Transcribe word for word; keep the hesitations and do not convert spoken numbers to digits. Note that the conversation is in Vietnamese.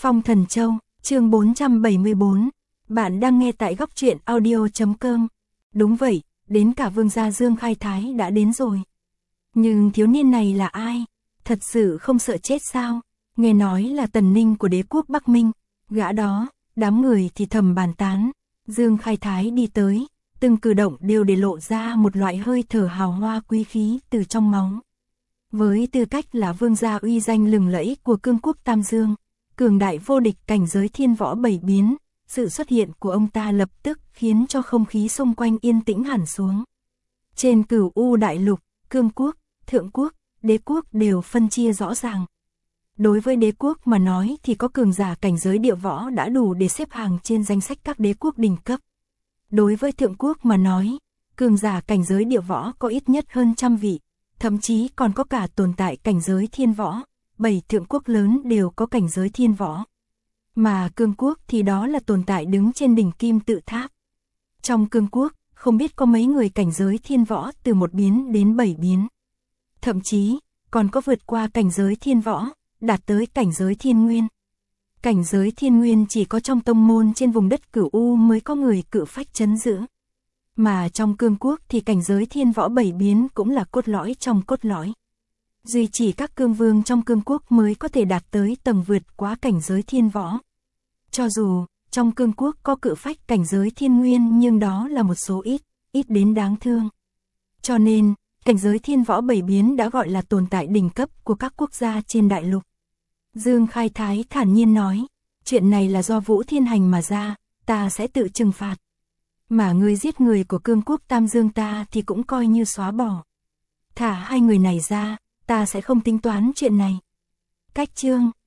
Phong Thần Châu, chương bốn trăm bảy mươi bốn. Bạn đang nghe tại góc truyện audio chấm com. Đúng vậy, đến cả vương gia Dương Khai Thái đã đến rồi. Nhưng thiếu niên này là ai? Thật sự không sợ chết sao? Nghe nói là tần ninh của đế quốc Bắc Minh. Gã đó, đám người thì thầm bàn tán. Dương Khai Thái đi tới, từng cử động đều để lộ ra một loại hơi thở hào hoa quý khí từ trong máu. Với tư cách là vương gia uy danh lừng lẫy của cương quốc Tam Dương, cường đại vô địch cảnh giới thiên võ bảy biến, sự xuất hiện của ông ta lập tức khiến cho không khí xung quanh yên tĩnh hẳn xuống. Trên Cửu U đại lục, cương quốc, thượng quốc, đế quốc đều phân chia rõ ràng. Đối với đế quốc mà nói thì có cường giả cảnh giới địa võ đã đủ để xếp hàng trên danh sách các đế quốc đỉnh cấp. Đối với thượng quốc mà nói, cường giả cảnh giới địa võ có ít nhất hơn trăm vị, thậm chí còn có cả tồn tại cảnh giới thiên võ, bảy thượng quốc lớn đều có cảnh giới thiên võ. Mà cương quốc thì đó là tồn tại đứng trên đỉnh kim tự tháp. Trong cương quốc, không biết có mấy người cảnh giới thiên võ từ một biến đến bảy biến. Thậm chí, còn có vượt qua cảnh giới thiên võ, đạt tới cảnh giới thiên nguyên. Cảnh giới thiên nguyên chỉ có trong tông môn trên vùng đất Cửu U mới có người cự phách trấn giữ. Mà trong cương quốc thì cảnh giới thiên võ bảy biến cũng là cốt lõi trong cốt lõi. Duy chỉ các cương vương trong cương quốc mới có thể đạt tới tầng vượt quá cảnh giới thiên võ. Cho dù, trong cương quốc có cự phách cảnh giới thiên nguyên nhưng đó là một số ít, ít đến đáng thương. Cho nên, cảnh giới thiên võ bảy biến đã gọi là tồn tại đỉnh cấp của các quốc gia trên đại lục. Dương Khai Thái thản nhiên nói, chuyện này là do Vũ Thiên Hành mà ra, ta sẽ tự trừng phạt. Mà người giết người của cương quốc Tam Dương ta thì cũng coi như xóa bỏ. Thả hai người này ra, ta sẽ không tính toán chuyện này. Cách chương